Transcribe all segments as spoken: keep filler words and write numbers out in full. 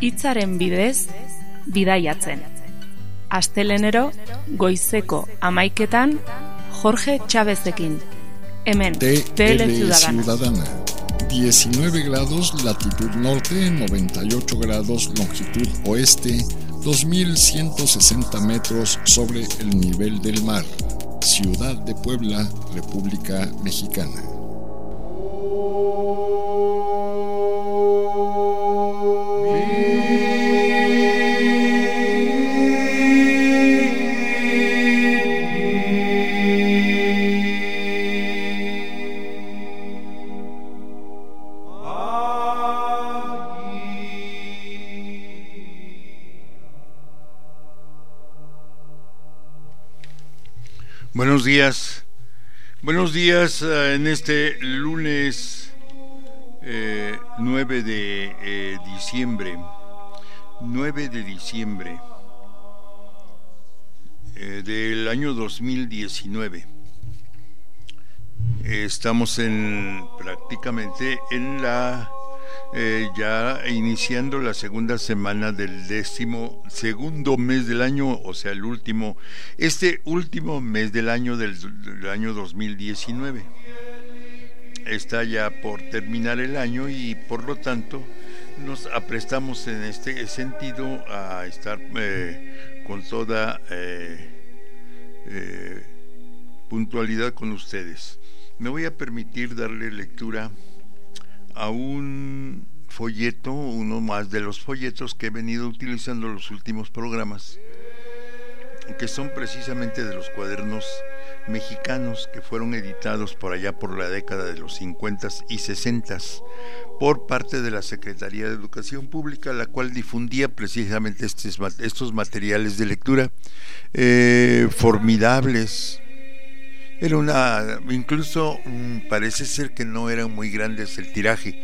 hitzaren bidez bidaiatzen. Astelenero goizeko hamaiketan Jorge Chávezekin. Hemen, T L Ciudadana. Ciudadana. diecinueve grados latitud norte, noventa y ocho grados longitud oeste, dos mil ciento sesenta metros sobre el nivel del mar. Ciudad de Puebla, República Mexicana. Buenos días, buenos días uh, en este lunes eh, nueve de eh, diciembre, nueve de diciembre eh, del año dos mil diecinueve. Eh, estamos en prácticamente en la Eh, ya iniciando la segunda semana del décimo segundo mes del año, o sea, el último, este último mes del año del, del año dos mil diecinueve. Está ya por terminar el año y por lo tanto nos aprestamos en este sentido a estar eh, con toda eh, eh, puntualidad con ustedes. Me voy a permitir darle lectura a un folleto, uno más de los folletos que he venido utilizando en los últimos programas, que son precisamente de los cuadernos mexicanos que fueron editados por allá por la década de los cincuenta y sesenta por parte de la Secretaría de Educación Pública, la cual difundía precisamente estos, estos materiales de lectura eh, formidables. Era una, incluso mmm, parece ser que no eran muy grandes el tiraje.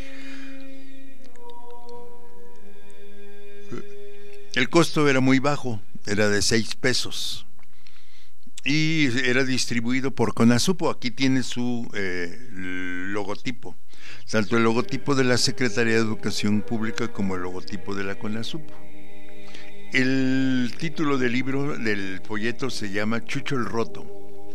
El costo era muy bajo, era de seis pesos y era distribuido por CONASUPO. Aquí tiene su eh, logotipo, tanto el logotipo de la Secretaría de Educación Pública como el logotipo de la CONASUPO. El título del libro, del folleto, se llama Chucho el Roto.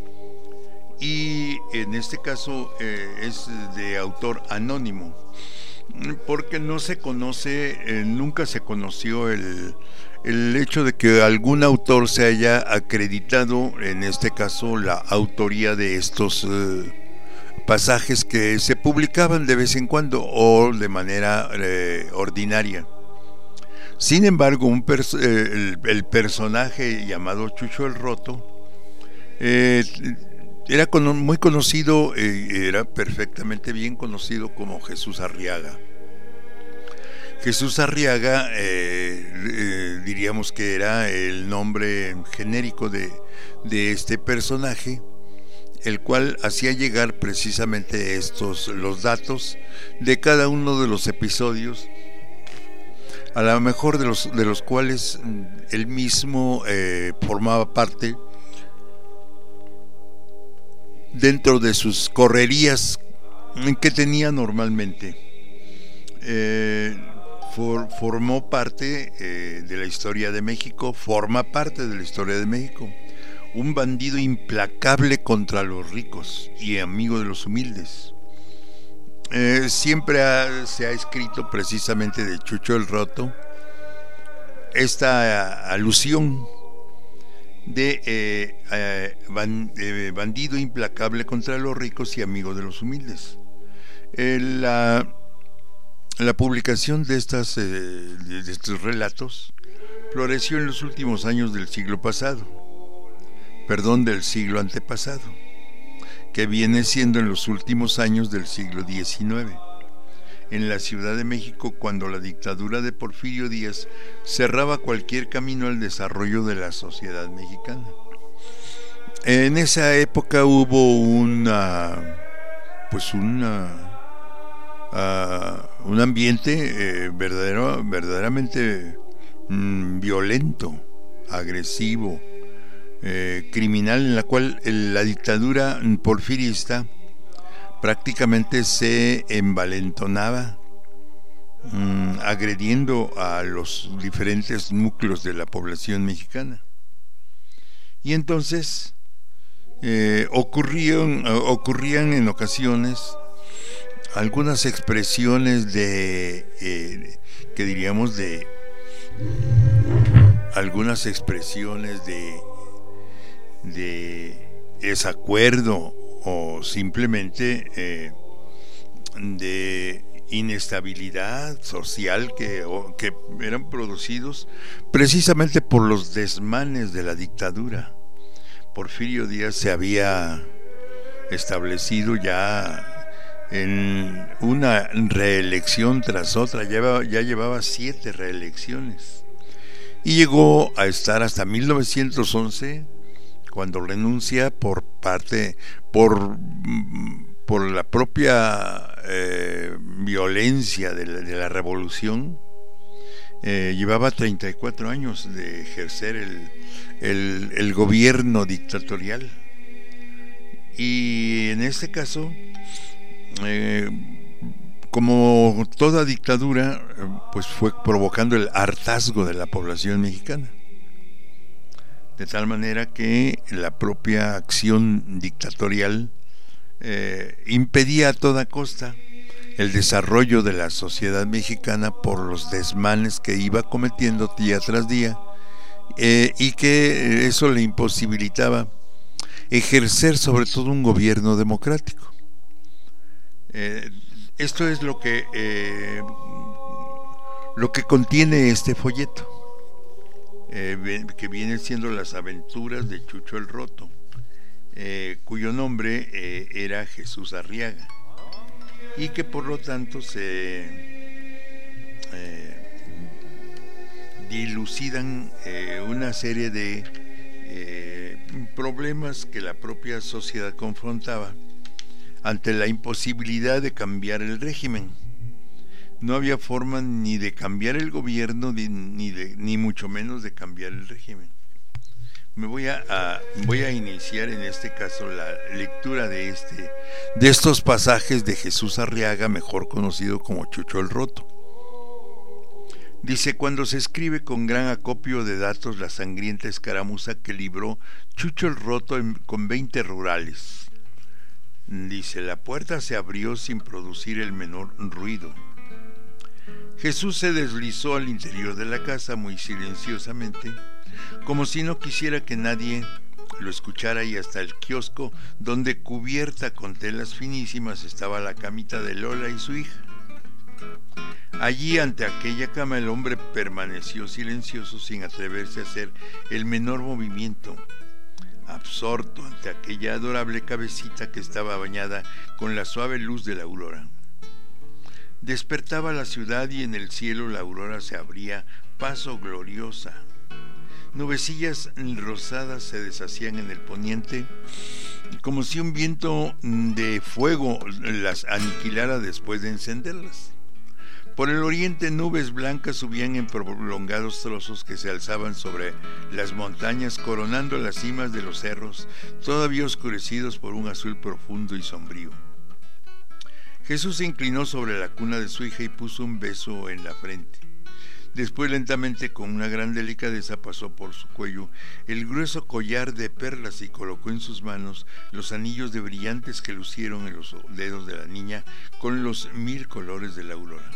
Y en este caso eh, es de autor anónimo, porque no se conoce, eh, nunca se conoció el, el hecho de que algún autor se haya acreditado, en este caso, la autoría de estos eh, pasajes que se publicaban de vez en cuando o de manera eh, ordinaria. Sin embargo, un pers- eh, el, el personaje llamado Chucho el Roto eh, era con, muy conocido, eh, era perfectamente bien conocido como Jesús Arriaga. Jesús Arriaga, eh, eh, diríamos que era el nombre genérico de, de este personaje, el cual hacía llegar precisamente estos, los datos de cada uno de los episodios, a lo mejor de los, de los cuales él mismo eh, formaba parte dentro de sus correrías que tenía normalmente. Eh, for, formó parte eh, de la historia de México, forma parte de la historia de México. Un bandido implacable contra los ricos y amigo de los humildes. Eh, siempre ha, se ha escrito precisamente de Chucho el Roto esta alusión de eh, eh, ban, eh, bandido implacable contra los ricos y amigo de los humildes. Eh, la, la publicación de, estas, eh, de estos relatos floreció en los últimos años del siglo pasado, perdón, del siglo antepasado, que viene siendo en los últimos años del siglo diecinueve, en la Ciudad de México, cuando la dictadura de Porfirio Díaz cerraba cualquier camino al desarrollo de la sociedad mexicana. En esa época hubo una, pues una, uh, un ambiente eh, verdadero, verdaderamente mm, violento, agresivo, eh, criminal, en la cual la dictadura porfirista prácticamente se envalentonaba mmm, agrediendo a los diferentes núcleos de la población mexicana. Y entonces eh, ocurrían, ocurrían en ocasiones algunas expresiones de, eh, que diríamos de, algunas expresiones de, de desacuerdo o simplemente eh, de inestabilidad social que, o, que eran producidos precisamente por los desmanes de la dictadura. Porfirio Díaz se había establecido ya en una reelección tras otra, ya llevaba, ya llevaba siete reelecciones y llegó a estar hasta mil novecientos once cuando renuncia por parte por por la propia eh, violencia de la, de la revolución. Eh, llevaba treinta y cuatro años de ejercer el, el, el gobierno dictatorial, y en este caso eh, como toda dictadura pues fue provocando el hartazgo de la población mexicana, de tal manera que la propia acción dictatorial eh, impedía a toda costa el desarrollo de la sociedad mexicana por los desmanes que iba cometiendo día tras día, eh, y que eso le imposibilitaba ejercer sobre todo un gobierno democrático. Eh, esto es lo que eh, lo que contiene este folleto, eh, que viene siendo las aventuras de Chucho el Roto, eh, cuyo nombre eh, era Jesús Arriaga, y que por lo tanto se eh, dilucidan eh, una serie de eh, problemas que la propia sociedad confrontaba ante la imposibilidad de cambiar el régimen. No había forma ni de cambiar el gobierno ni, ni, de, ni mucho menos de cambiar el régimen. Me voy a, a voy a iniciar en este caso la lectura de este de estos pasajes de Jesús Arriaga, mejor conocido como Chucho el Roto. Dice: cuando se escribe con gran acopio de datos la sangrienta escaramuza que libró Chucho el Roto en, con veinte rurales. Dice: la puerta se abrió sin producir el menor ruido. Jesús se deslizó al interior de la casa muy silenciosamente, como si no quisiera que nadie lo escuchara, y hasta el kiosco, donde cubierta con telas finísimas estaba la camita de Lola y su hija. Allí, ante aquella cama, el hombre permaneció silencioso, sin atreverse a hacer el menor movimiento, absorto ante aquella adorable cabecita que estaba bañada con la suave luz de la aurora. Despertaba la ciudad y en el cielo la aurora se abría paso gloriosa. Nubecillas rosadas se deshacían en el poniente, como si un viento de fuego las aniquilara después de encenderlas. Por el oriente, nubes blancas subían en prolongados trozos que se alzaban sobre las montañas, coronando las cimas de los cerros, todavía oscurecidos por un azul profundo y sombrío. Jesús se inclinó sobre la cuna de su hija y puso un beso en la frente. Después, lentamente, con una gran delicadeza, pasó por su cuello el grueso collar de perlas y colocó en sus manos los anillos de brillantes que lucieron en los dedos de la niña con los mil colores de la aurora.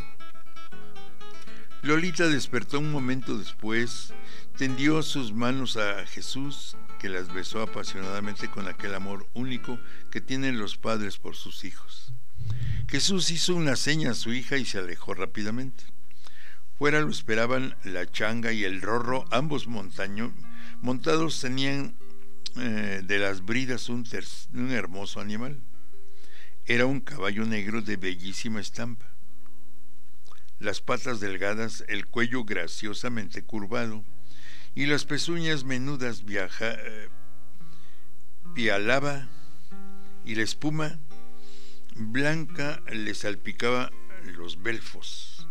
Lolita despertó un momento después, tendió sus manos a Jesús, que las besó apasionadamente con aquel amor único que tienen los padres por sus hijos. Jesús hizo una seña a su hija y se alejó rápidamente. Fuera lo esperaban la changa y el rorro, ambos montaño, montados tenían eh, de las bridas un, ter, un hermoso animal. Era un caballo negro de bellísima estampa. Las patas delgadas, el cuello graciosamente curvado y las pezuñas menudas viaja, eh, pialaba, y la espuma blanca le salpicaba los belfos.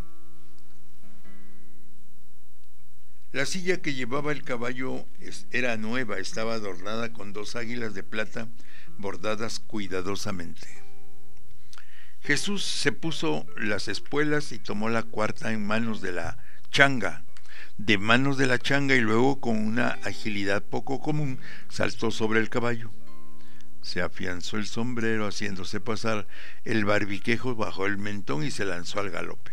La silla que llevaba el caballo era nueva, estaba adornada con dos águilas de plata bordadas cuidadosamente. Jesús se puso las espuelas y tomó la cuarta en manos de la changa, de manos de la changa, y luego con una agilidad poco común saltó sobre el caballo. Se afianzó el sombrero haciéndose pasar el barbiquejo bajo el mentón y se lanzó al galope.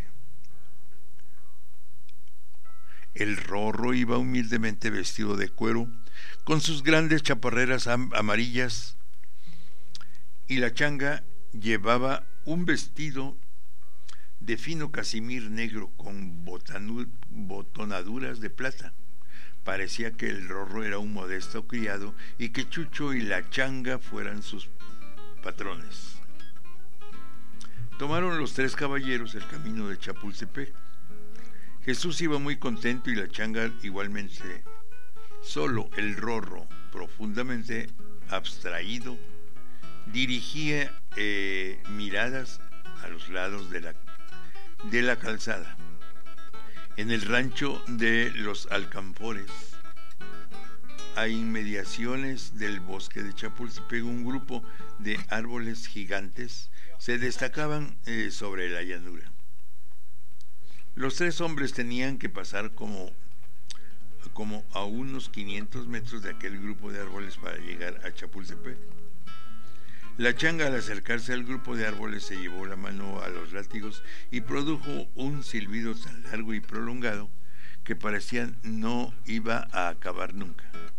El Rorro iba humildemente vestido de cuero, con sus grandes chaparreras amarillas, y la changa llevaba un vestido de fino casimir negro con botanu- botonaduras de plata. Parecía que el Rorro era un modesto criado y que Chucho y la changa fueran sus patrones. Tomaron los tres caballeros el camino de Chapultepec. Jesús iba muy contento y la changa igualmente. Solo el Rorro, profundamente abstraído, dirigía eh, miradas a los lados de la, de la calzada. En el rancho de los Alcanfores, a inmediaciones del bosque de Chapultepec, un grupo de árboles gigantes se destacaban eh, sobre la llanura. Los tres hombres tenían que pasar como, como a unos quinientos metros de aquel grupo de árboles para llegar a Chapultepec. La changa, al acercarse al grupo de árboles, se llevó la mano a los látigos y produjo un silbido tan largo y prolongado que parecía no iba a acabar nunca.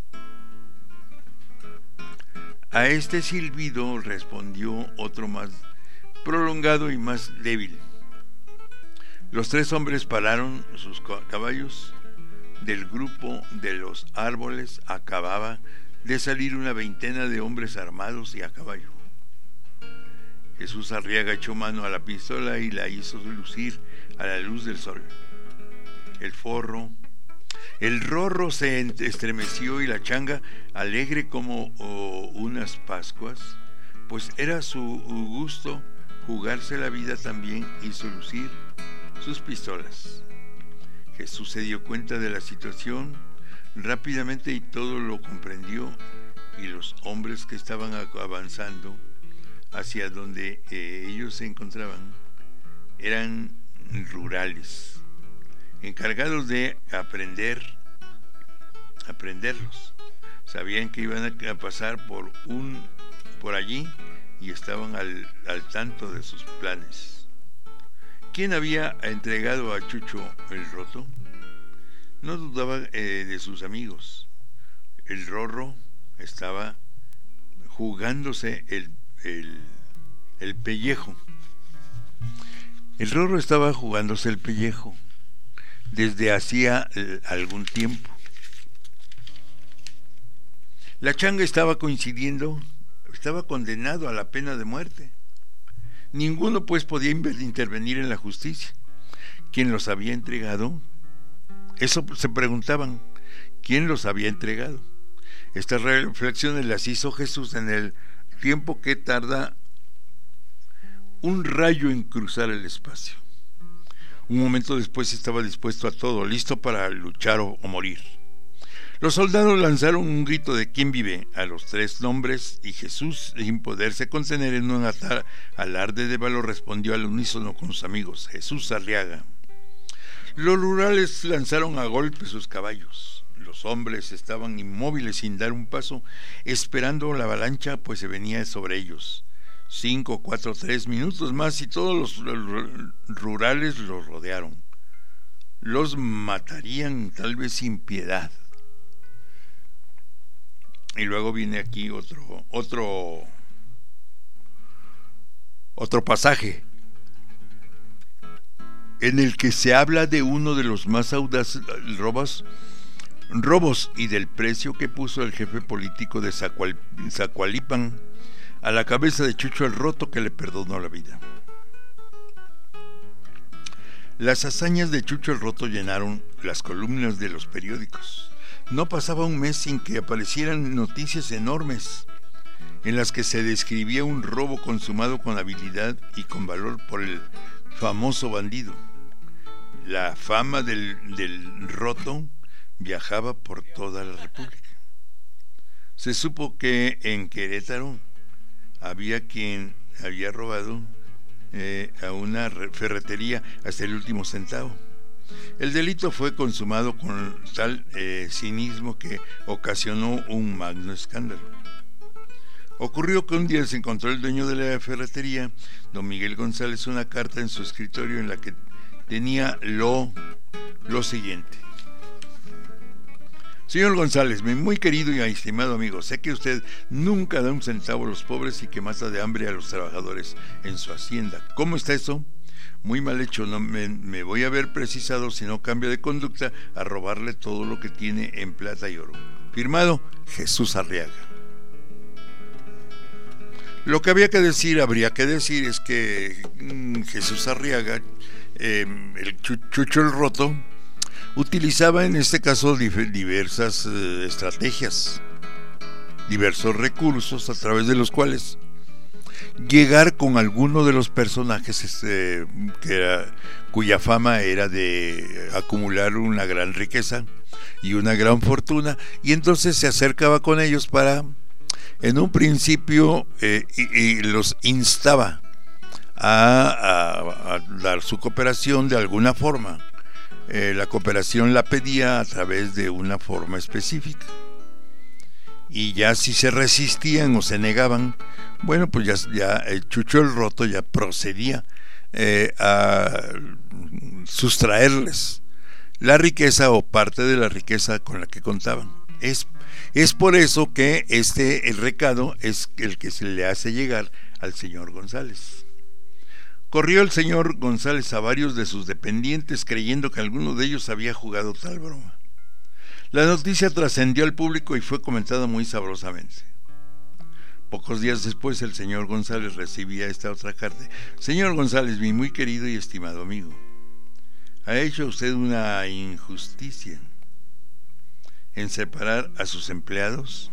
A este silbido respondió otro más prolongado y más débil. Los tres hombres pararon sus caballos. Del grupo de los árboles acababa de salir una veintena de hombres armados y a caballo. Jesús Arriaga echó mano a la pistola y la hizo lucir a la luz del sol. El forro, el Rorro se estremeció y la changa, alegre como oh, unas Pascuas, pues era su gusto jugarse la vida también, hizo lucir sus pistolas. Jesús se dio cuenta de la situación rápidamente y todo lo comprendió, y los hombres que estaban avanzando hacia donde eh, ellos se encontraban eran rurales, encargados de aprender, aprenderlos. Sabían que iban a pasar por un por allí y estaban al, al tanto de sus planes. ¿Quién había entregado a Chucho el Roto? No dudaba eh, de sus amigos. El Rorro estaba jugándose el El, el pellejo. El Rorro estaba jugándose el pellejo desde hacía eh, algún tiempo. La changa estaba coincidiendo, estaba condenado a la pena de muerte. Ninguno pues podía intervenir en la justicia. ¿Quién los había entregado? Eso se preguntaban. ¿Quién los había entregado? Estas reflexiones las hizo Jesús en el tiempo que tarda un rayo en cruzar el espacio. Un momento después estaba dispuesto a todo, listo para luchar o, o morir. Los soldados lanzaron un grito de ¿quién vive? A los tres nombres, y Jesús, sin poderse contener en un alarde de valor, respondió al unísono con sus amigos: Jesús Arriaga. Los rurales lanzaron a golpe sus caballos. Los hombres estaban inmóviles sin dar un paso, esperando la avalancha, pues se venía sobre ellos. Cinco, cuatro, tres minutos más y todos los, los rurales los rodearon. Los matarían tal vez sin piedad. Y luego viene aquí otro, otro, otro pasaje en el que se habla de uno de los más audaces robos robos y del precio que puso el jefe político de Zacual, Zacualipan a la cabeza de Chucho el Roto, que le perdonó la vida. Las hazañas de Chucho el Roto llenaron las columnas de los periódicos. No pasaba un mes sin que aparecieran noticias enormes en las que se describía un robo consumado con habilidad y con valor por el famoso bandido. La fama del, del Roto viajaba por toda la República. Se supo que en Querétaro había quien había robado eh, a una ferretería hasta el último centavo. El delito fue consumado con tal eh, cinismo que ocasionó un magno escándalo. Ocurrió que un día se encontró el dueño de la ferretería, don Miguel González, una carta en su escritorio en la que tenía lo, lo siguiente: señor González, mi muy querido y estimado amigo, sé que usted nunca da un centavo a los pobres y que mata de hambre a los trabajadores en su hacienda. ¿Cómo está eso? Muy mal hecho, no me, me voy a ver precisado, si no cambio de conducta, a robarle todo lo que tiene en plata y oro. Firmado, Jesús Arriaga. Lo que había que decir, habría que decir, es que mmm, Jesús Arriaga, eh, el Chucho el Roto, utilizaba en este caso diversas eh, estrategias, diversos recursos a través de los cuales llegar con alguno de los personajes este, que era, cuya fama era de acumular una gran riqueza y una gran fortuna, y entonces se acercaba con ellos para, en un principio, eh, y, y los instaba a, a, a dar su cooperación de alguna forma. Eh, la cooperación la pedía a través de una forma específica, y ya si se resistían o se negaban, bueno, pues ya, ya el Chucho el Roto ya procedía eh, a sustraerles la riqueza o parte de la riqueza con la que contaban. Es, es por eso que este el recado es el que se le hace llegar al señor González. Corrió el señor González a varios de sus dependientes creyendo que alguno de ellos había jugado tal broma. La noticia trascendió al público y fue comentada muy sabrosamente. Pocos días después el señor González recibía esta otra carta: señor González, mi muy querido y estimado amigo, ha hecho usted una injusticia en separar a sus empleados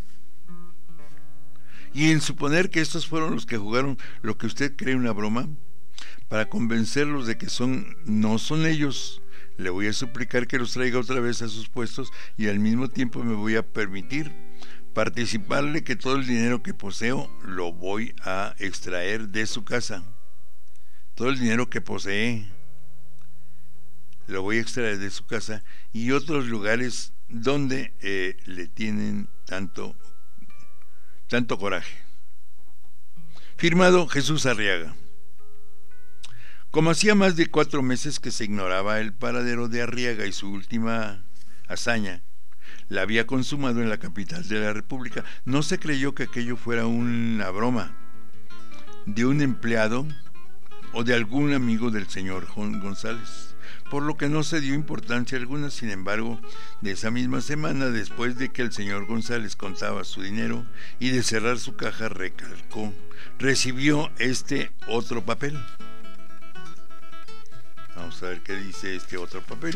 y en suponer que estos fueron los que jugaron lo que usted cree una broma. Para convencerlos de que son no son ellos, le voy a suplicar que los traiga otra vez a sus puestos, y al mismo tiempo me voy a permitir participarle que todo el dinero que poseo lo voy a extraer de su casa. Todo el dinero que posee lo voy a extraer de su casa y otros lugares donde eh, le tienen tanto tanto coraje. Firmado, Jesús Arriaga. Como hacía más de cuatro meses que se ignoraba el paradero de Arriaga y su última hazaña la había consumado en la capital de la República, no se creyó que aquello fuera una broma de un empleado o de algún amigo del señor González, por lo que no se dio importancia alguna. Sin embargo, de esa misma semana, después de que el señor González contaba su dinero y de cerrar su caja, recalcó, recibió este otro papel. Vamos a ver qué dice este otro papel.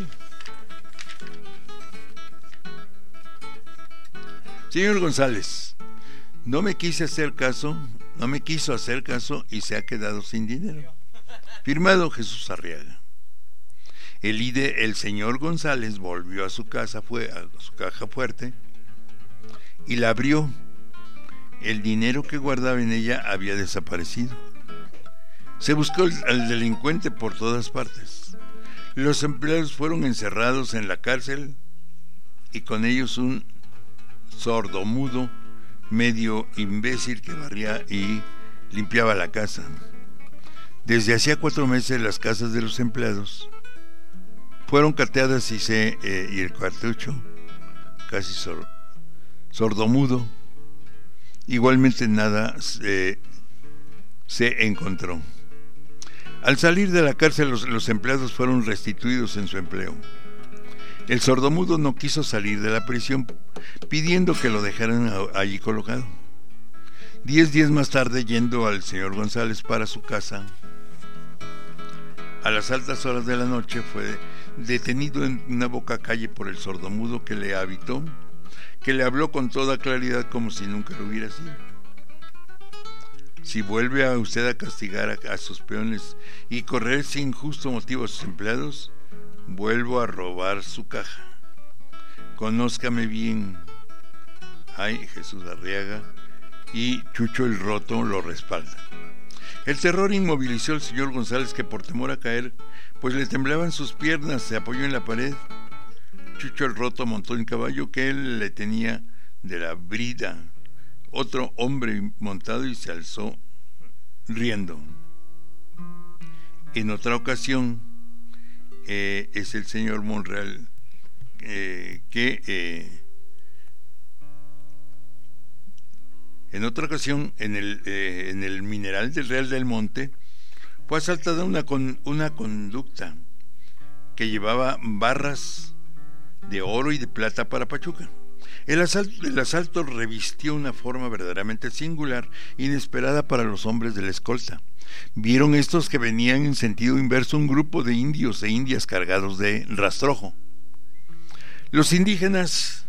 Señor González, no me quise hacer caso, no me quiso hacer caso y se ha quedado sin dinero. Firmado, Jesús Arriaga. El, ide, el señor González volvió a su casa, fue a su caja fuerte y la abrió. El dinero que guardaba en ella había desaparecido. Se buscó al, al delincuente por todas partes. Los empleados fueron encerrados en la cárcel y con ellos un sordomudo medio imbécil que barría y limpiaba la casa. Desde hacía cuatro meses las casas de los empleados fueron cateadas y, se, eh, y el cartucho, casi sor, sordomudo, igualmente nada eh, se encontró. Al salir de la cárcel, los, los empleados fueron restituidos en su empleo. El sordomudo no quiso salir de la prisión, pidiendo que lo dejaran allí colocado. Diez días más tarde, yendo al señor González para su casa, a las altas horas de la noche fue detenido en una boca calle por el sordomudo que le habitó, que le habló con toda claridad como si nunca lo hubiera sido. Si vuelve a usted a castigar a, a sus peones y correr sin justo motivo a sus empleados, vuelvo a robar su caja. Conózcame bien. Ay, Jesús Arriaga y Chucho el Roto lo respaldan. El terror inmovilizó al señor González, que por temor a caer, pues le temblaban sus piernas, se apoyó en la pared. Chucho el Roto montó en caballo que él le tenía de la brida, otro hombre montado, y se alzó riendo. En otra ocasión, eh, es el señor Monreal eh, que eh, en otra ocasión en el, eh, en el Mineral del Real del Monte fue asaltada una, con, una conducta que llevaba barras de oro y de plata para Pachuca. El asalto, el asalto revistió una forma verdaderamente singular, inesperada para los hombres de la escolta. Vieron estos que venían en sentido inverso un grupo de indios e indias cargados de rastrojo. Los indígenas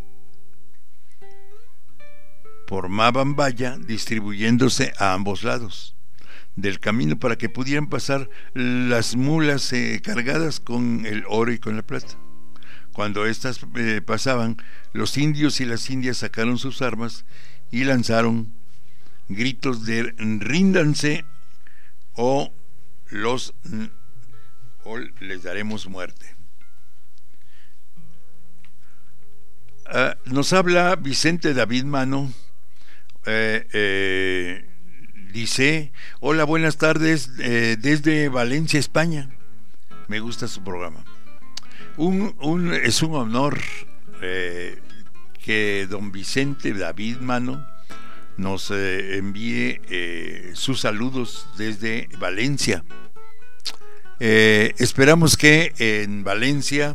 formaban valla distribuyéndose a ambos lados del camino para que pudieran pasar las mulas eh, cargadas con el oro y con la plata. Cuando éstas eh, pasaban, los indios y las indias sacaron sus armas y lanzaron gritos de ríndanse o los o les daremos muerte. Uh, nos habla Vicente David Mano, eh, eh, dice: hola, buenas tardes, eh, desde Valencia, España. Me gusta su programa. Un, un, es un honor eh, que don Vicente David Mano nos eh, envíe eh, sus saludos desde Valencia. Eh, esperamos que en Valencia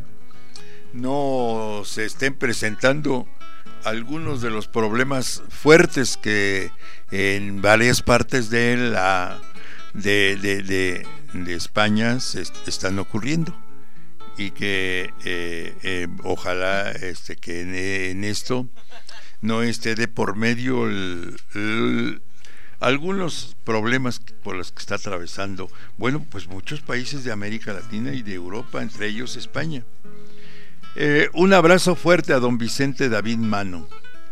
no se estén presentando algunos de los problemas fuertes que en varias partes de la de, de, de, de España se están ocurriendo, y que eh, eh, ojalá este, que en, en esto no esté de por medio el, el, algunos problemas por los que está atravesando, bueno, pues muchos países de América Latina y de Europa, entre ellos España. Eh, un abrazo fuerte a don Vicente David Mano,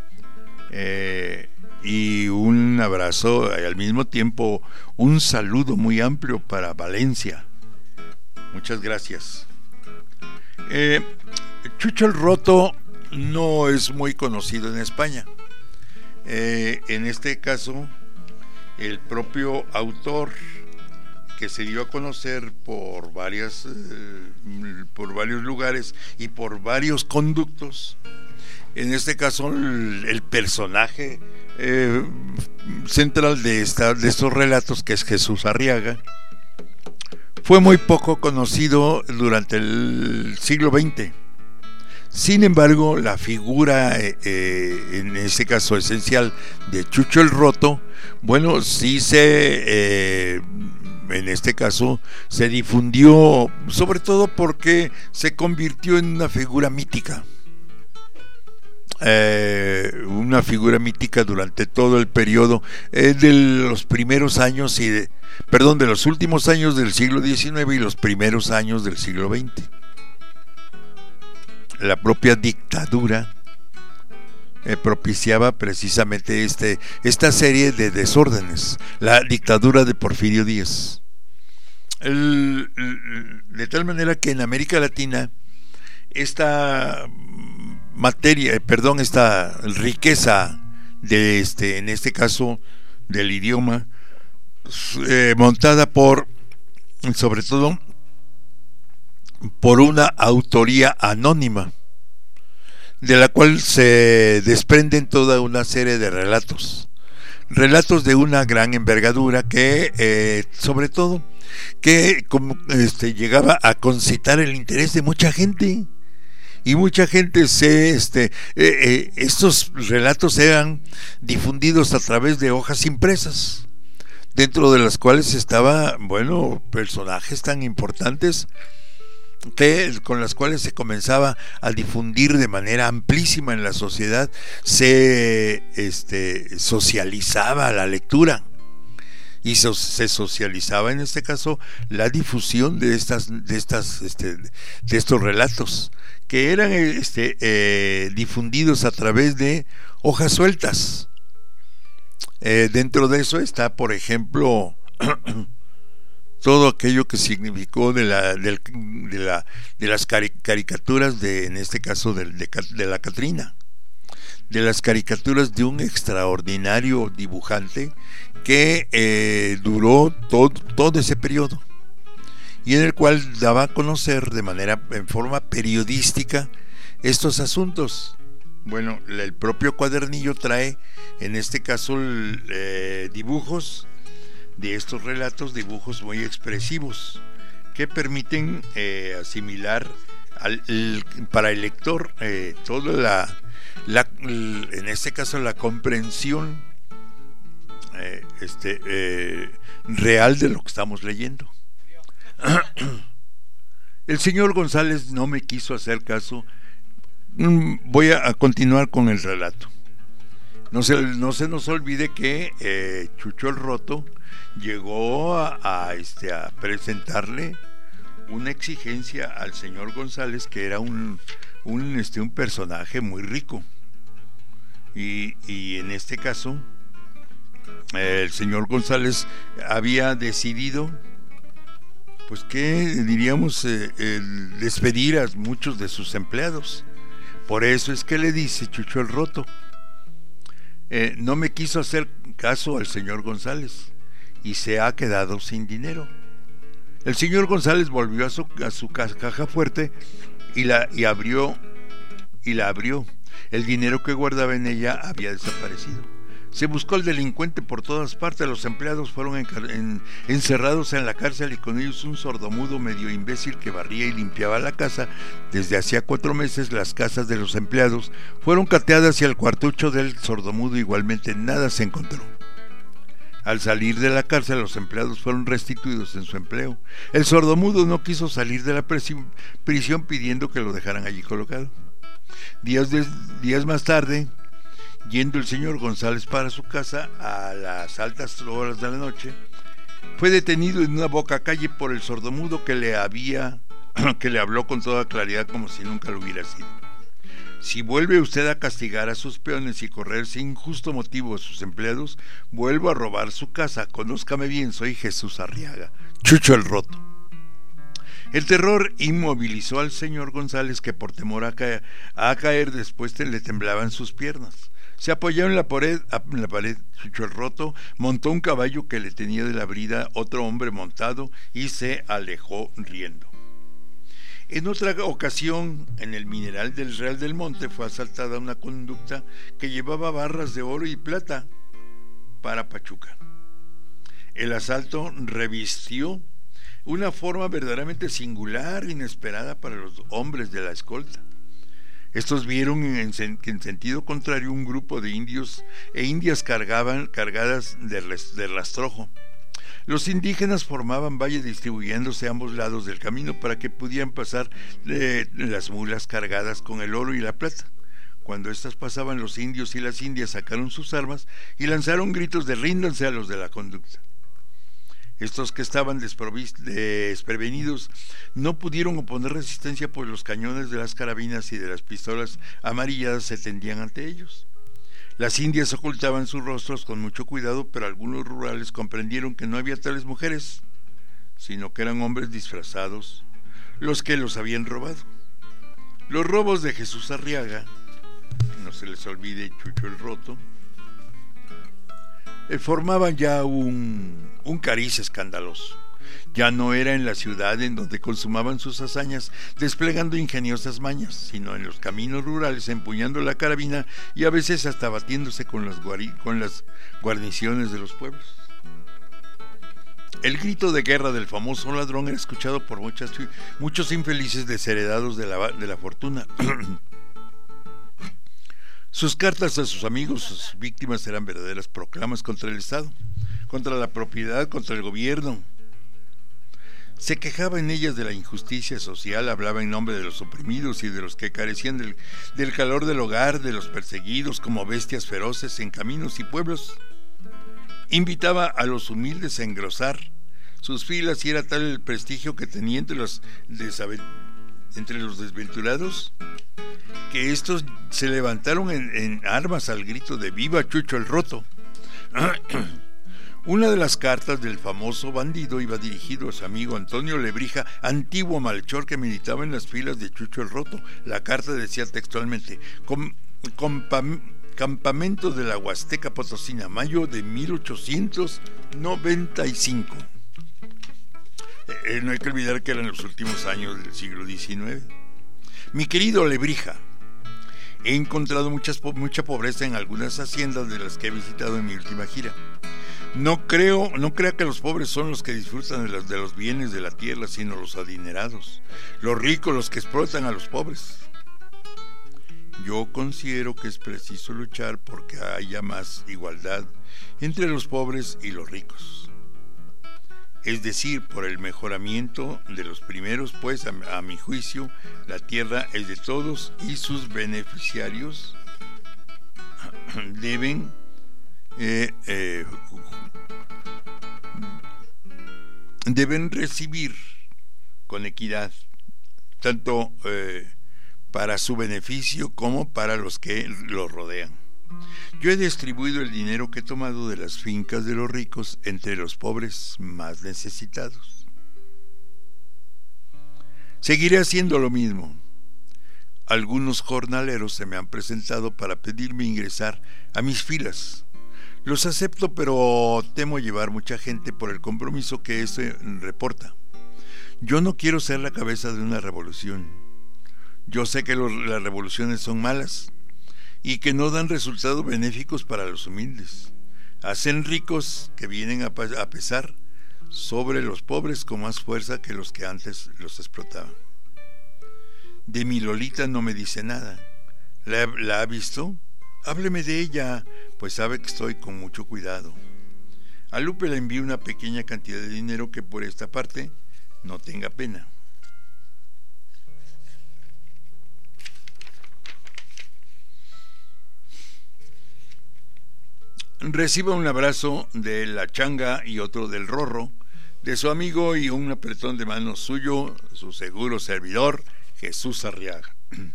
eh, y un abrazo, al mismo tiempo un saludo muy amplio para Valencia. Muchas gracias. Eh, Chucho el Roto no es muy conocido en España. Eh, en este caso, el propio autor, que se dio a conocer por varias, eh, por varios lugares y por varios conductos, en este caso el, el personaje eh, central de, esta, de estos relatos, que es Jesús Arriaga, fue muy poco conocido durante el siglo veinte. Sin embargo, la figura, eh, eh, en este caso esencial, de Chucho el Roto, bueno, sí se, eh, en este caso, se difundió, sobre todo porque se convirtió en una figura mítica. Eh, una figura mítica durante todo el periodo eh, de los primeros años y de, perdón, de los últimos años del siglo diecinueve y los primeros años del siglo veinte. La propia dictadura eh, propiciaba precisamente este, esta serie de desórdenes, la dictadura de Porfirio Díaz. El, el, de tal manera que en América Latina esta materia, perdón, esta riqueza de este, en este caso del idioma, eh, montada por, sobre todo, por una autoría anónima, de la cual se desprenden toda una serie de relatos, relatos de una gran envergadura que, eh, sobre todo, que como, este, llegaba a concitar el interés de mucha gente. Y mucha gente se, este, eh, eh, estos relatos eran difundidos a través de hojas impresas, dentro de las cuales estaba, bueno, personajes tan importantes que, con las cuales se comenzaba a difundir de manera amplísima en la sociedad, se, este, socializaba la lectura. Y so, se socializaba en este caso la difusión de estas, de estas, este, de estos relatos, que eran este, eh, difundidos a través de hojas sueltas. Eh, dentro de eso está, por ejemplo, todo aquello que significó de la, del, de, la de las cari caricaturas de, en este caso, de, de, de la Catrina, de las caricaturas de un extraordinario dibujante que eh, duró todo, todo ese periodo, y en el cual daba a conocer de manera, en forma periodística, estos asuntos. Bueno, el propio cuadernillo trae, en este caso, eh, dibujos de estos relatos, dibujos muy expresivos que permiten eh, asimilar al, el, para el lector eh, toda la, la, en este caso, la comprensión eh, este, eh, real de lo que estamos leyendo. El señor González no me quiso hacer caso. Voy a, a continuar con el relato. No se, no se nos olvide que eh, Chucho el Roto llegó a, a, este, a presentarle una exigencia al señor González, que era un, un, este, un personaje muy rico, y, y en este caso eh, el señor González había decidido, pues que diríamos, eh, el despedir a muchos de sus empleados. Por eso es que le dice Chucho el Roto, eh, no me quiso hacer caso al señor González y se ha quedado sin dinero. El señor González volvió a su, a su caja fuerte y la y abrió y la abrió. El dinero que guardaba en ella había desaparecido. Se buscó al delincuente por todas partes. Los empleados fueron en, encerrados en la cárcel, y con ellos un sordomudo medio imbécil que barría y limpiaba la casa. Desde hacía cuatro meses las casas de los empleados fueron cateadas y al cuartucho del sordomudo igualmente nada se encontró. Al salir de la cárcel, los empleados fueron restituidos en su empleo. El sordomudo no quiso salir de la prisión pidiendo que lo dejaran allí colocado. Días, de, días más tarde, yendo el señor González para su casa a las altas horas de la noche, fue detenido en una boca calle por el sordomudo que le había que le habló con toda claridad como si nunca lo hubiera sido. Si vuelve usted a castigar a sus peones y correr sin justo motivo a sus empleados, vuelvo a robar su casa. Conózcame bien, soy Jesús Arriaga, Chucho el Roto. El terror inmovilizó al señor González, que por temor a caer, a caer después le temblaban sus piernas. Se apoyó en la pared, en la pared Chucho el Roto, montó un caballo que le tenía de la brida otro hombre montado y se alejó riendo. En otra ocasión, en el mineral del Real del Monte, fue asaltada una conducta que llevaba barras de oro y plata para Pachuca. El asalto revistió una forma verdaderamente singular, inesperada para los hombres de la escolta. Estos vieron en, que en sentido contrario un grupo de indios e indias cargaban cargadas de, res, de rastrojo. Los indígenas formaban valle distribuyéndose a ambos lados del camino para que pudieran pasar eh, las mulas cargadas con el oro y la plata. Cuando éstas pasaban, los indios y las indias sacaron sus armas y lanzaron gritos de ríndanse a los de la conducta. Estos que estaban desprevenidos no pudieron oponer resistencia, pues los cañones de las carabinas y de las pistolas amarilladas se tendían ante ellos. Las indias ocultaban sus rostros con mucho cuidado, pero algunos rurales comprendieron que no había tales mujeres, sino que eran hombres disfrazados los que los habían robado. Los robos de Jesús Arriaga, no se les olvide Chucho el Roto, eh, formaban ya un, un cariz escandaloso. Ya no era en la ciudad en donde consumaban sus hazañas desplegando ingeniosas mañas, sino en los caminos rurales empuñando la carabina y a veces hasta batiéndose con las, guari con las guarniciones de los pueblos. El grito de guerra del famoso ladrón era escuchado por muchas, muchos infelices desheredados de la, de la fortuna. Sus cartas a sus amigos, sus víctimas, eran verdaderas proclamas contra el Estado, contra la propiedad, contra el gobierno. Se quejaba en ellas de la injusticia social, hablaba en nombre de los oprimidos y de los que carecían del, del calor del hogar, de los perseguidos como bestias feroces en caminos y pueblos. Invitaba a los humildes a engrosar sus filas, y era tal el prestigio que tenía entre los, entre los desventurados que estos se levantaron en, en armas al grito de ¡Viva Chucho el Roto! Una de las cartas del famoso bandido iba dirigido a su amigo Antonio Lebrija, antiguo malhechor que militaba en las filas de Chucho el Roto. La carta decía textualmente: Com, compam, Campamento de la Huasteca Potosina, mayo de mil ochocientos noventa y cinco. Eh, no hay que olvidar que eran los últimos años del siglo diecinueve. Mi querido Lebrija, he encontrado muchas, mucha pobreza en algunas haciendas de las que he visitado en mi última gira. No creo, no crea que los pobres son los que disfrutan de los, de los bienes de la tierra, sino los adinerados, los ricos los que explotan a los pobres. Yo considero que es preciso luchar porque haya más igualdad entre los pobres y los ricos. Es decir, por el mejoramiento de los primeros, pues a, a mi juicio, la tierra es de todos y sus beneficiarios deben eh, eh, deben recibir con equidad, tanto eh, para su beneficio como para los que los rodean. Yo he distribuido el dinero que he tomado de las fincas de los ricos entre los pobres más necesitados. Seguiré haciendo lo mismo. Algunos jornaleros se me han presentado para pedirme ingresar a mis filas. Los acepto, pero temo llevar mucha gente por el compromiso que eso reporta. Yo no quiero ser la cabeza de una revolución. Yo sé que los, las revoluciones son malas y que no dan resultados benéficos para los humildes. Hacen ricos que vienen a, a pesar sobre los pobres con más fuerza que los que antes los explotaban. De mi Lolita no me dice nada. ¿La, la ha visto? Hábleme de ella, pues sabe que estoy con mucho cuidado. A Lupe le envío una pequeña cantidad de dinero que por esta parte no tenga pena. Reciba un abrazo de la Changa y otro del Rorro, de su amigo y un apretón de mano suyo, su seguro servidor, Jesús Arriaga.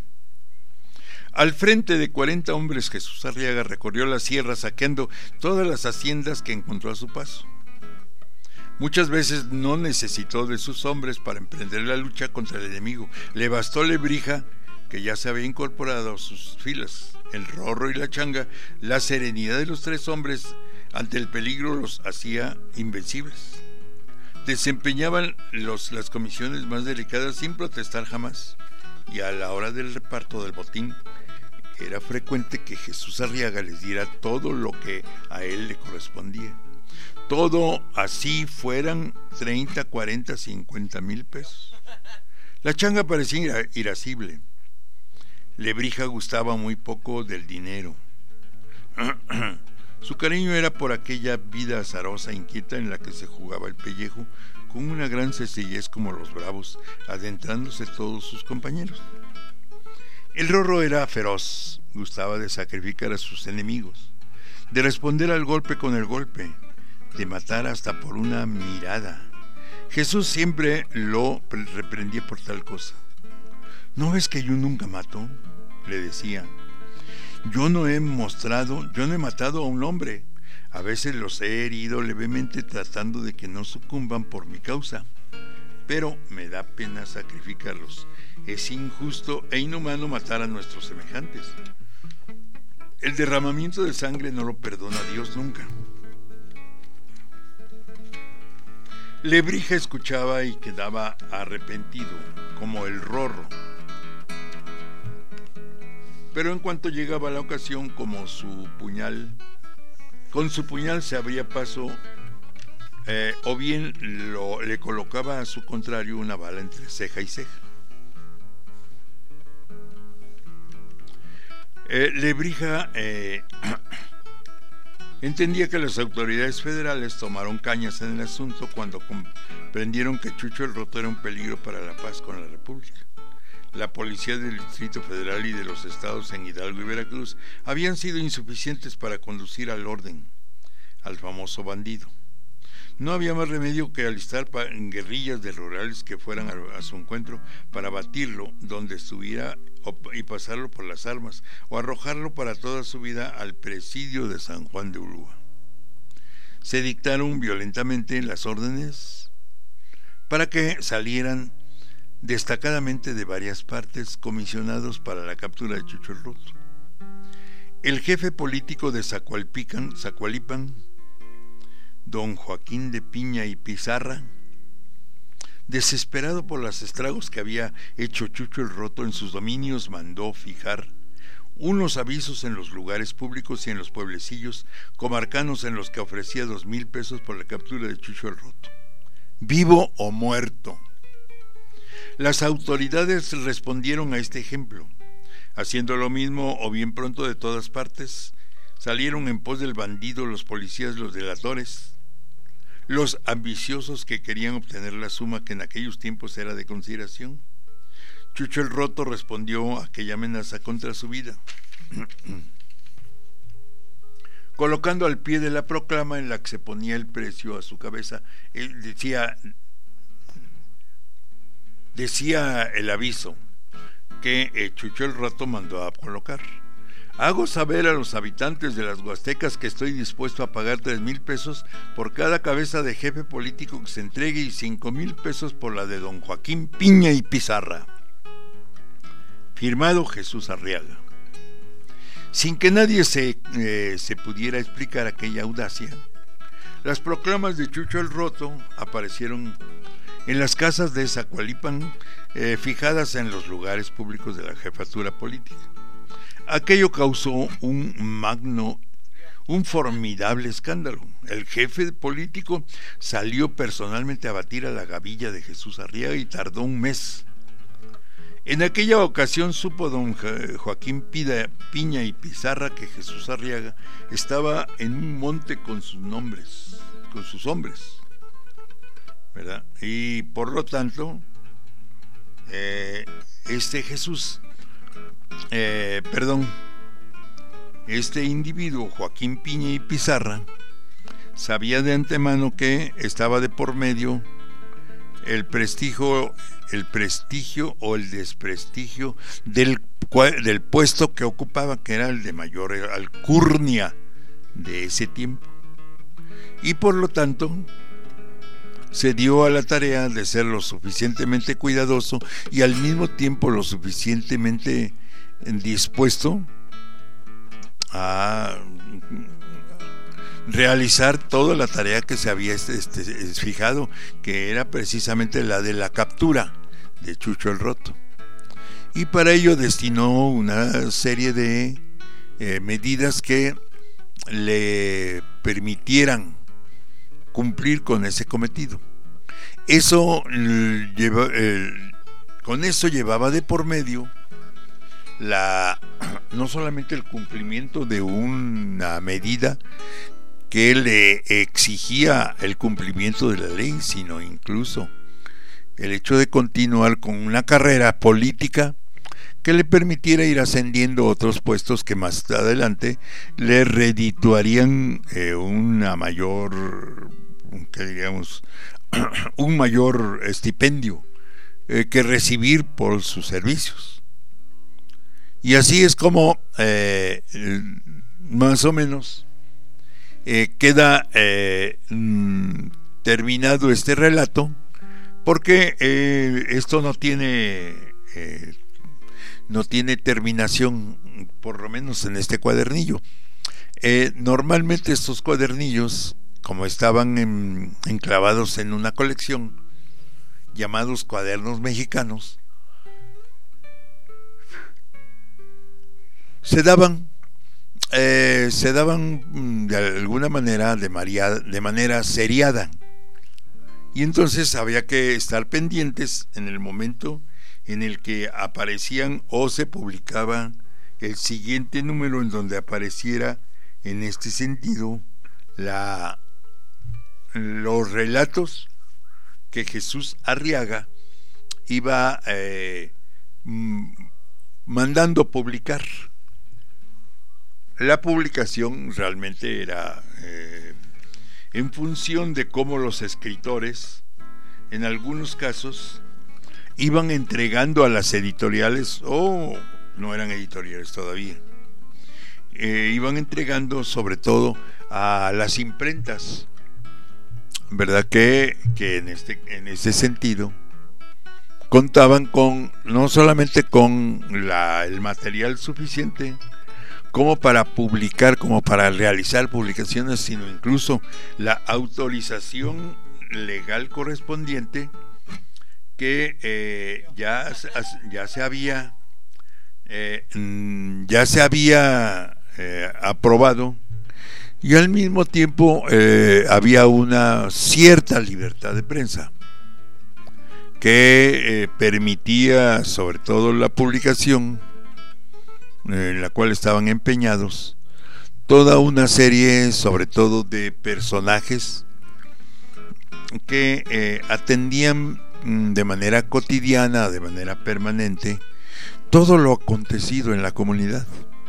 Al frente de cuarenta hombres, Jesús Arriaga recorrió la sierra saqueando todas las haciendas que encontró a su paso. Muchas veces no necesitó de sus hombres para emprender la lucha contra el enemigo. Le bastó Lebrija, que ya se había incorporado a sus filas. El Rorro y la Changa, la serenidad de los tres hombres ante el peligro los hacía invencibles. Desempeñaban los, las comisiones más delicadas sin protestar jamás, y a la hora del reparto del botín era frecuente que Jesús Arriaga les diera todo lo que a él le correspondía. Todo así fueran treinta, cuarenta, cincuenta mil pesos. La Changa parecía irascible. Lebrija gustaba muy poco del dinero. Su cariño era por aquella vida azarosa, inquieta en la que se jugaba el pellejo con una gran sencillez como los bravos, adentrándose todos sus compañeros. El Rorro era feroz, gustaba de sacrificar a sus enemigos, de responder al golpe con el golpe, de matar hasta por una mirada. Jesús siempre lo reprendía por tal cosa. ¿No ves que yo nunca mato?, le decía. Yo no he mostrado, yo no he matado a un hombre. A veces los he herido levemente tratando de que no sucumban por mi causa, pero me da pena sacrificarlos. Es injusto e inhumano matar a nuestros semejantes. El derramamiento de sangre no lo perdona Dios nunca. Lebrija escuchaba y quedaba arrepentido, como el Rorro. Pero en cuanto llegaba la ocasión, como su puñal, con su puñal se abría paso, eh, o bien lo, le colocaba a su contrario una bala entre ceja y ceja. Eh, Lebrija eh, entendía que las autoridades federales tomaron cañas en el asunto cuando comprendieron que Chucho el Roto era un peligro para la paz con la República. La policía del Distrito Federal y de los estados en Hidalgo y Veracruz habían sido insuficientes para conducir al orden al famoso bandido. No había más remedio que alistar guerrillas de rurales que fueran a, a su encuentro para batirlo donde estuviera o, y pasarlo por las armas o arrojarlo para toda su vida al presidio de San Juan de Ulúa. se dictaron violentamente las órdenes para que salieran destacadamente de varias partes comisionados para la captura de Chucho el Roto. El jefe político de Zacualpican, Zacualipan, don Joaquín de Piña y Pizarra, desesperado por los estragos que había hecho Chucho el Roto en sus dominios, mandó fijar unos avisos en los lugares públicos y en los pueblecillos comarcanos en los que ofrecía dos mil pesos por la captura de Chucho el Roto, vivo o muerto. Las autoridades respondieron a este ejemplo, haciendo lo mismo o bien pronto de todas partes. Salieron en pos del bandido los policías, los delatores, los ambiciosos que querían obtener la suma que en aquellos tiempos era de consideración. Chucho el Roto respondió a aquella amenaza contra su vida, colocando al pie de la proclama en la que se ponía el precio a su cabeza. Él decía, decía el aviso que eh, Chucho el Roto mandó a colocar: hago saber a los habitantes de las Huastecas que estoy dispuesto a pagar tres mil pesos por cada cabeza de jefe político que se entregue y cinco mil pesos por la de don Joaquín Piña y Pizarra. Firmado Jesús Arriaga. Sin que nadie se, eh, se pudiera explicar aquella audacia, las proclamas de Chucho el Roto aparecieron en las casas de Zacualipan, eh, fijadas en los lugares públicos de la jefatura política. Aquello causó un magno, un formidable escándalo. El jefe político salió personalmente a batir a la gavilla de Jesús Arriaga y tardó un mes. En aquella ocasión supo don Joaquín Piña y Pizarra que Jesús Arriaga estaba en un monte con sus nombres, con sus hombres, ¿verdad? Y por lo tanto, eh, este Jesús, eh, perdón, este individuo, Joaquín Piña y Pizarra, sabía de antemano que estaba de por medio el prestigio, el prestigio o el desprestigio del, del puesto que ocupaba, que era el de mayor alcurnia de ese tiempo, y por lo tanto se dio a la tarea de ser lo suficientemente cuidadoso y al mismo tiempo lo suficientemente dispuesto a realizar toda la tarea que se había este, este, fijado, que era precisamente la de la captura de Chucho el Roto, y para ello destinó una serie de eh, medidas que le permitieran cumplir con ese cometido. Eso lleva, eh, con eso llevaba de por medio la no solamente el cumplimiento de una medida que le exigía el cumplimiento de la ley, sino incluso el hecho de continuar con una carrera política que le permitiera ir ascendiendo otros puestos que más adelante le redituarían eh, una mayor, ¿qué diríamos? un mayor estipendio eh, que recibir por sus servicios. Y así es como eh, más o menos eh, queda eh, mm, terminado este relato, porque eh, esto no tiene eh, no tiene terminación, por lo menos en este cuadernillo. Eh, normalmente estos cuadernillos, como estaban en, enclavados en una colección, llamados cuadernos mexicanos, se daban eh, se daban de alguna manera de, maria, de manera seriada, y entonces había que estar pendientes en el momento en el que aparecían o se publicaba el siguiente número, en donde apareciera en este sentido la los relatos que Jesús Arriaga iba eh, mandando publicar. La publicación realmente era eh, en función de cómo los escritores, en algunos casos, iban entregando a las editoriales, o no eran editoriales todavía, eh, iban entregando sobre todo a las imprentas ¿verdad? Que, que en este, en ese sentido contaban con no solamente con la, el material suficiente como para publicar, como para realizar publicaciones, sino incluso la autorización legal correspondiente que eh, ya, ya se había eh, ya se había eh, aprobado, y al mismo tiempo eh, había una cierta libertad de prensa que eh, permitía sobre todo la publicación en la cual estaban empeñados toda una serie sobre todo de personajes que eh, atendían de manera cotidiana, de manera permanente, todo lo acontecido en la comunidad.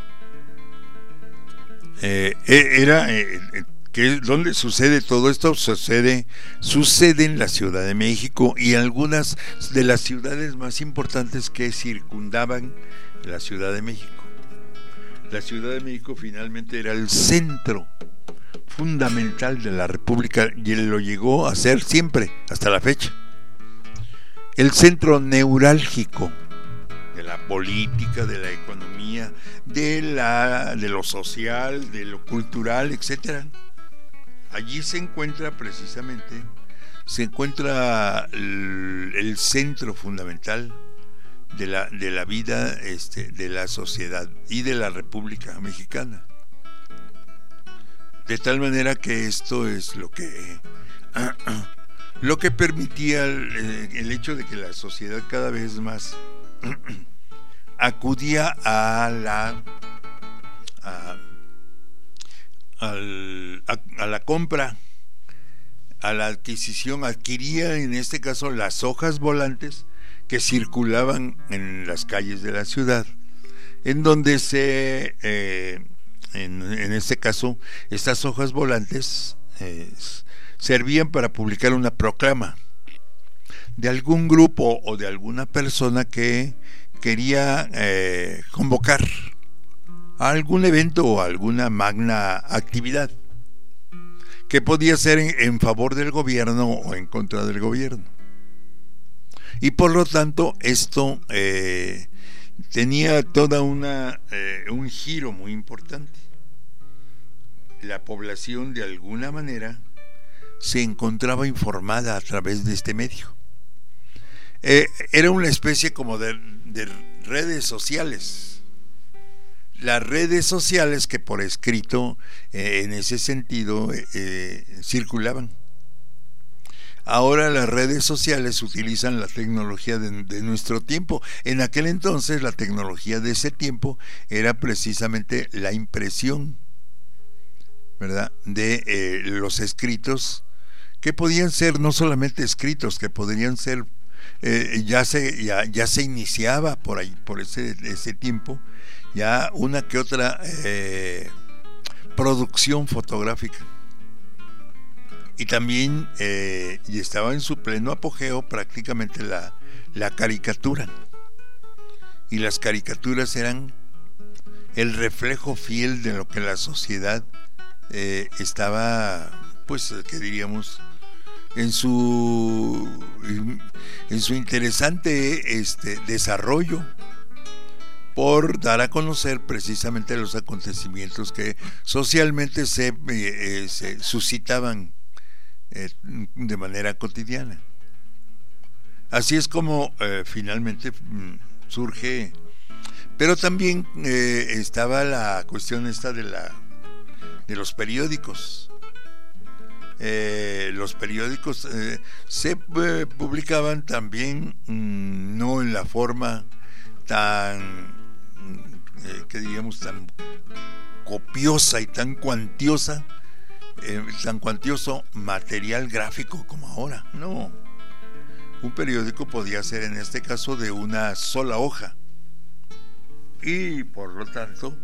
Eh, era eh, que donde sucede todo esto sucede sucede en la Ciudad de México y algunas de las ciudades más importantes que circundaban la Ciudad de México. La Ciudad de México finalmente era el centro fundamental de la República y lo llegó a ser siempre hasta la fecha. El centro neurálgico de la política, de la economía, de la de lo social, de lo cultural, etcétera. Allí se encuentra precisamente, se encuentra el, el centro fundamental de la de la vida este, de la sociedad y de la República Mexicana. De tal manera que esto es lo que lo que permitía el, el hecho de que la sociedad cada vez más acudía a la a, al, a, a la compra, a la adquisición, adquiría en este caso las hojas volantes que circulaban en las calles de la ciudad, en donde se eh, en, en este caso estas hojas volantes eh, servían para publicar una proclama de algún grupo o de alguna persona que quería eh, convocar a algún evento o alguna magna actividad que podía ser en, en favor del gobierno o en contra del gobierno. Y por lo tanto esto eh, tenía toda una eh, un giro muy importante. La población de alguna manera se encontraba informada a través de este medio. Eh, era una especie como de, de redes sociales. Las redes sociales que por escrito eh, en ese sentido eh, circulaban. Ahora las redes sociales utilizan la tecnología de, de nuestro tiempo. En aquel entonces la tecnología de ese tiempo era precisamente la impresión, ¿verdad?, de eh, los escritos, que podían ser no solamente escritos, que podrían ser eh, ya se ya, ya se iniciaba por ahí, por ese ese tiempo, ya una que otra eh, producción fotográfica. Y también eh, y estaba en su pleno apogeo prácticamente la, la caricatura. Y las caricaturas eran el reflejo fiel de lo que la sociedad eh, estaba, pues, ¿qué diríamos?, en su en su interesante este, desarrollo por dar a conocer precisamente los acontecimientos que socialmente se, eh, se suscitaban eh, de manera cotidiana. Así es como eh, finalmente mm, surge, pero también eh, estaba la cuestión esta de la de los periódicos. Eh, los periódicos eh, se eh, publicaban también mmm, no en la forma tan eh, que diríamos tan copiosa y tan cuantiosa eh, tan cuantioso material gráfico como ahora. No, un periódico podía ser en este caso de una sola hoja y por lo tanto,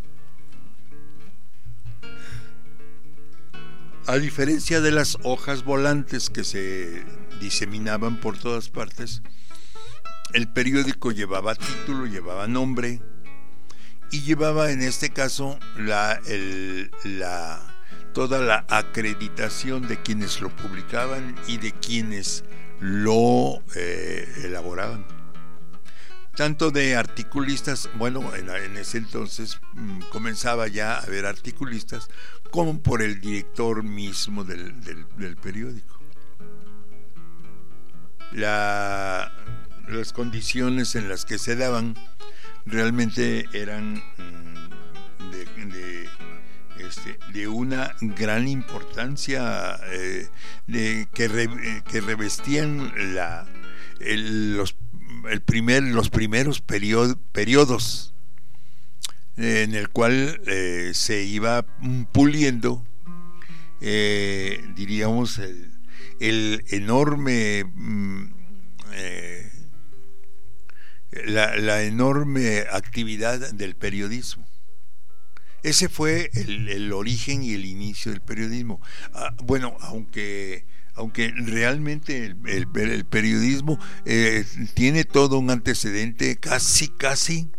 a diferencia de las hojas volantes que se diseminaban por todas partes, el periódico llevaba título, llevaba nombre y llevaba en este caso la, el, la toda la acreditación de quienes lo publicaban y de quienes lo eh, elaboraban. Tanto de articulistas, bueno, en, en ese entonces mmm, comenzaba ya a haber articulistas, como por el director mismo del, del, del periódico. La, las condiciones en las que se daban realmente eran mmm, de, de, este, de una gran importancia, eh, de, que, re, que revestían la, el, los El primer, los primeros periodos, periodos eh, en el cual eh, se iba puliendo, eh, diríamos, el, el enorme, mm, eh, la, la enorme actividad del periodismo. Ese fue el, el origen y el inicio del periodismo. Ah, bueno, aunque... aunque realmente el, el, el periodismo eh, tiene todo un antecedente casi, casi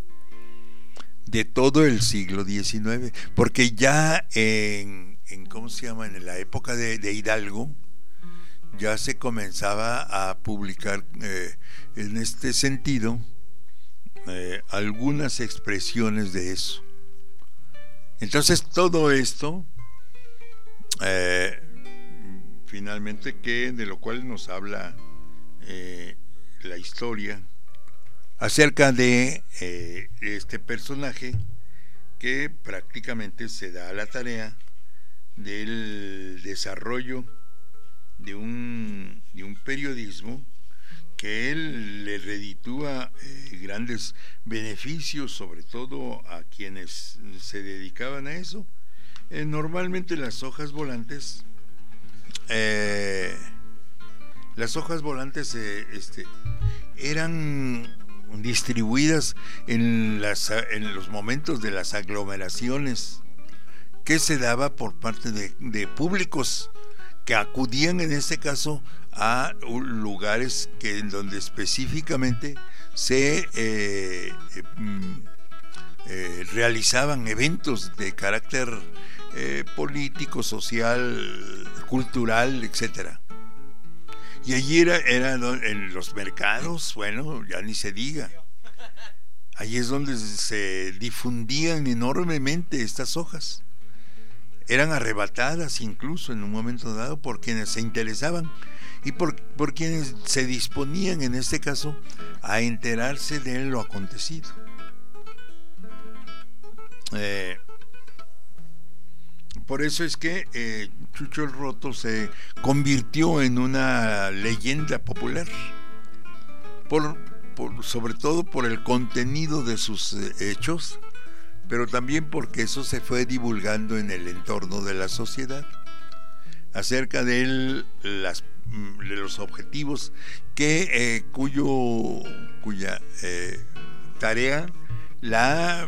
de todo el siglo diecinueve, porque ya en, en ¿cómo se llama? En la época de, de Hidalgo, ya se comenzaba a publicar eh, en este sentido eh, algunas expresiones de eso. Entonces todo esto eh, finalmente, que de lo cual nos habla eh, la historia acerca de eh, este personaje que prácticamente se da a la tarea del desarrollo de un, de un periodismo que él le reditúa eh, grandes beneficios, sobre todo a quienes se dedicaban a eso. Eh, normalmente las hojas volantes Eh, las hojas volantes eh, este, eran distribuidas en, las, en los momentos de las aglomeraciones que se daba por parte de, de públicos que acudían en este caso a lugares que en donde específicamente se eh, eh, eh, realizaban eventos de carácter Eh, político, social, cultural, etcétera. Y allí era, era en los mercados, bueno, ya ni se diga. Allí es donde se difundían enormemente estas hojas. Eran arrebatadas incluso en un momento dado por quienes se interesaban y por, por quienes se disponían, en este caso, a enterarse de lo acontecido. Eh, Por eso es que eh, Chucho el Roto se convirtió en una leyenda popular, por, por, sobre todo por el contenido de sus eh, hechos, pero también porque eso se fue divulgando en el entorno de la sociedad, acerca de, él, las, de los objetivos que eh, cuyo, cuya eh, tarea la...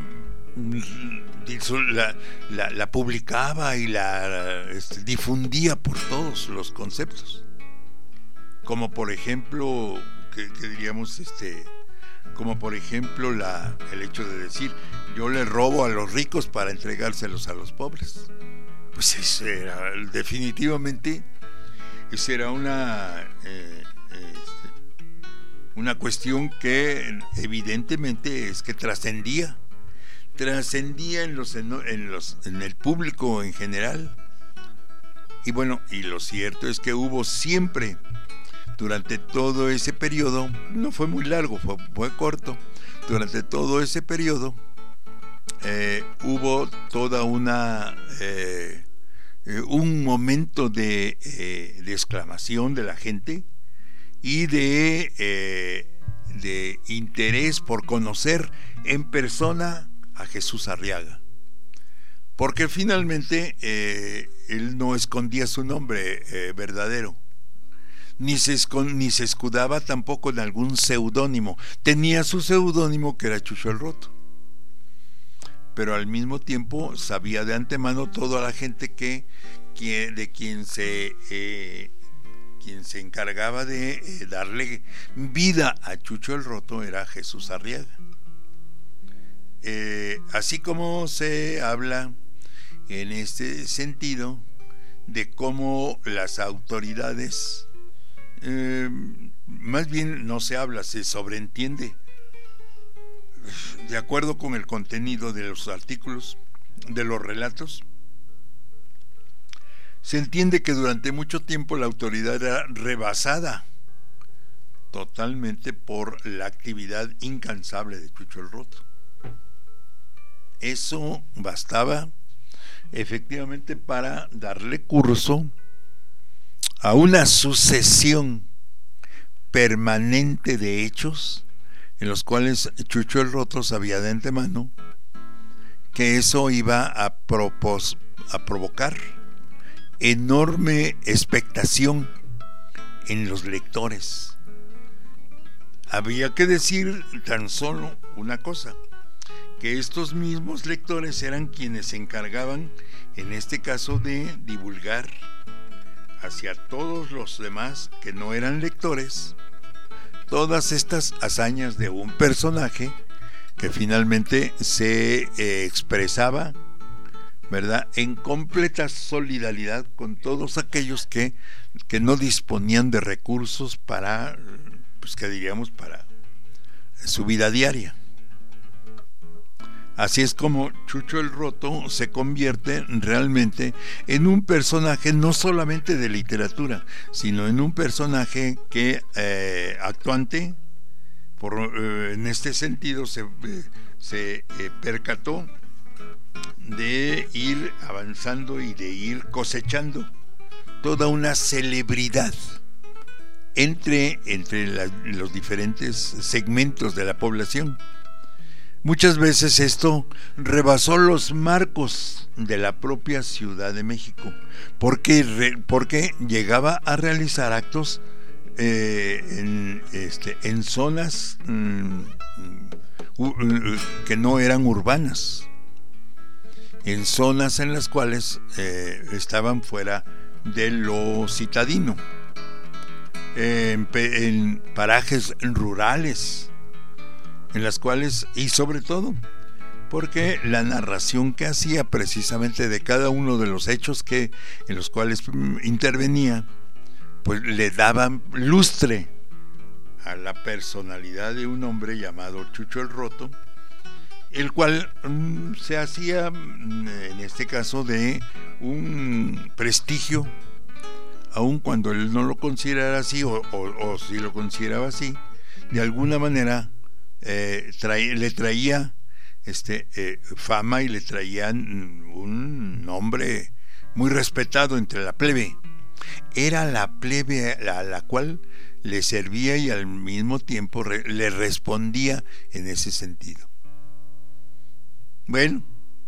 La, la, la publicaba y la este, difundía por todos los conceptos, como por ejemplo que, que diríamos este como por ejemplo la, el hecho de decir yo le robo a los ricos para entregárselos a los pobres. Pues eso era definitivamente esa era una eh, este, una cuestión que evidentemente es que trascendía trascendía en los, en los en el público en general. Y bueno, y lo cierto es que hubo siempre, durante todo ese periodo, no fue muy largo, fue, fue corto, durante todo ese periodo eh, hubo toda una eh, eh, un momento de, eh, de exclamación de la gente y de eh, de interés por conocer en persona a Jesús Arriaga, porque finalmente eh, él no escondía su nombre eh, verdadero, ni se, escond, ni se escudaba tampoco en algún seudónimo. Tenía su seudónimo, que era Chucho el Roto, pero al mismo tiempo sabía de antemano toda la gente que, que de quien se eh, quien se encargaba de eh, darle vida a Chucho el Roto era Jesús Arriaga. Eh, así como se habla en este sentido de cómo las autoridades, eh, más bien no se habla, se sobreentiende, de acuerdo con el contenido de los artículos, de los relatos, se entiende que durante mucho tiempo la autoridad era rebasada totalmente por la actividad incansable de Chucho el Roto. Eso bastaba efectivamente para darle curso a una sucesión permanente de hechos en los cuales Chucho el Roto sabía de antemano que eso iba a, propos, a provocar enorme expectación en los lectores. Había que decir tan solo una cosa, que estos mismos lectores eran quienes se encargaban, en este caso, de divulgar hacia todos los demás que no eran lectores todas estas hazañas de un personaje que finalmente se eh, expresaba, ¿verdad?, en completa solidaridad con todos aquellos que, que no disponían de recursos para, pues que diríamos, para su vida diaria. Así es como Chucho el Roto se convierte realmente en un personaje no solamente de literatura, sino en un personaje que eh, actuante, por, eh, en este sentido se, eh, se eh, percató de ir avanzando y de ir cosechando toda una celebridad entre, entre la, los diferentes segmentos de la población. Muchas veces esto rebasó los marcos de la propia Ciudad de México, porque, porque llegaba a realizar actos eh, en, este, en zonas mm, uh, que no eran urbanas, en zonas en las cuales eh, estaban fuera de lo citadino, en, en parajes rurales, en las cuales, y sobre todo porque la narración que hacía precisamente de cada uno de los hechos que en los cuales intervenía, pues le daban lustre a la personalidad de un hombre llamado Chucho el Roto, el cual mm, se hacía, en este caso, de un prestigio, aun cuando él no lo considerara así, o, o, o si lo consideraba así, de alguna manera eh, trae, le traía este eh, fama y le traían un nombre muy respetado entre la plebe. Era la plebe a la cual le servía y al mismo tiempo re, le respondía en ese sentido. Bueno,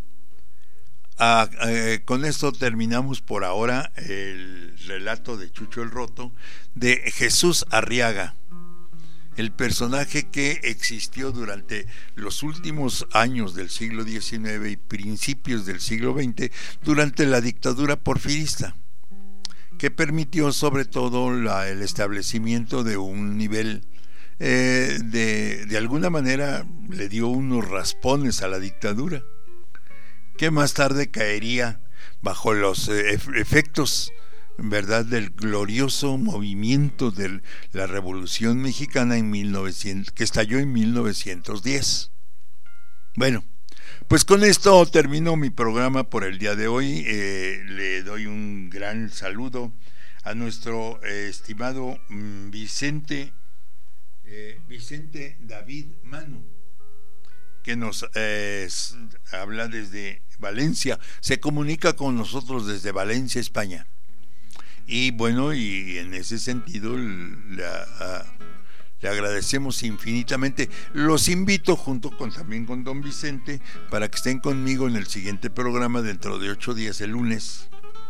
a, a, con esto terminamos por ahora el relato de Chucho el Roto, de Jesús Arriaga, el personaje que existió durante los últimos años del siglo diecinueve y principios del siglo veinte durante la dictadura porfirista, que permitió sobre todo la, el establecimiento de un nivel eh, de, de alguna manera le dio unos raspones a la dictadura, que más tarde caería bajo los eh, efectos, ¿verdad?, del glorioso movimiento de la Revolución Mexicana en mil novecientos, que estalló en mil novecientos diez. Bueno, pues con esto termino mi programa por el día de hoy. Eh, le doy un gran saludo a nuestro eh, estimado mm, Vicente eh, Vicente David Mano, que nos eh, habla desde Valencia, se comunica con nosotros desde Valencia, España. Y bueno, y en ese sentido le, a, le agradecemos infinitamente. Los invito, junto con también con don Vicente, para que estén conmigo en el siguiente programa dentro de ocho días, el lunes.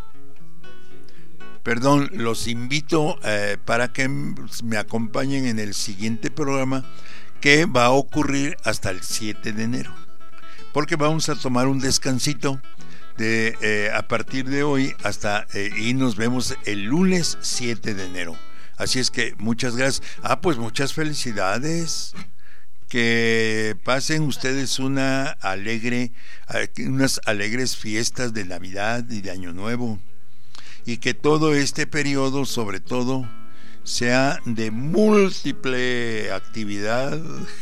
Perdón, los invito eh, para que me acompañen en el siguiente programa, que va a ocurrir hasta el siete de enero, porque vamos a tomar un descansito de eh, a partir de hoy hasta eh, y nos vemos el lunes siete de enero. Así es que muchas gracias. Ah, pues muchas felicidades. Que pasen ustedes una alegre, unas alegres fiestas de Navidad y de Año Nuevo. y que todo este periodo, sobre todo, sea de múltiple actividad.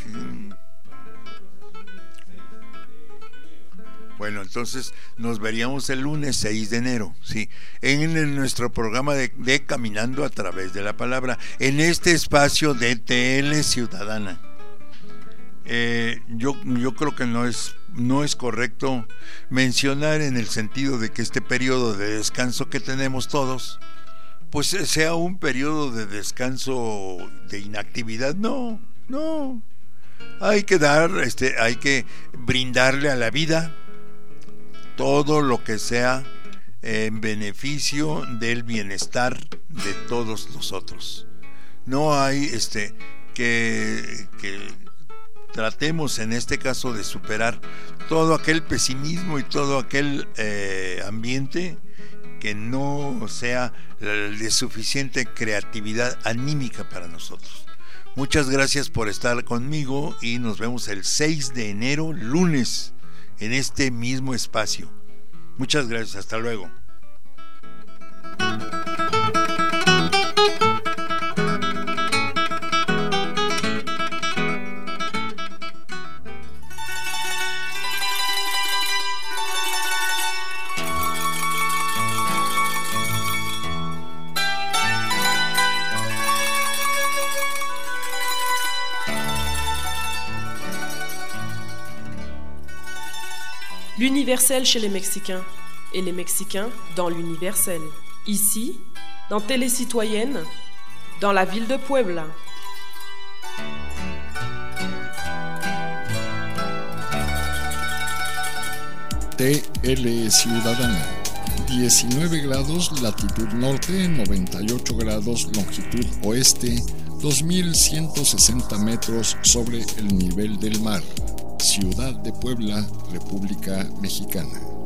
Bueno, entonces nos veríamos el lunes seis de enero, sí, en, en nuestro programa de, de Caminando a través de la Palabra, en este espacio de T L Ciudadana. Eh, yo, yo creo que no es, no es correcto mencionar en el sentido de que este periodo de descanso que tenemos todos, pues sea un periodo de descanso de inactividad. No, no. Hay que dar, este, hay que brindarle a la vida todo lo que sea en beneficio del bienestar de todos nosotros. No hay este que, que tratemos en este caso de superar todo aquel pesimismo y todo aquel eh, ambiente que no sea de suficiente creatividad anímica para nosotros. Muchas gracias por estar conmigo y nos vemos el seis de enero, lunes, en este mismo espacio. Muchas gracias, hasta luego. L'universel chez les Mexicains et les Mexicains dans l'universel. Ici, dans Télécitoyenne, dans la ville de Puebla. T L Ciudadana, diecinueve grados latitud norte, noventa y ocho grados longitud oeste, dos mil ciento sesenta metros sobre el nivel del mar. Ciudad de Puebla, República Mexicana.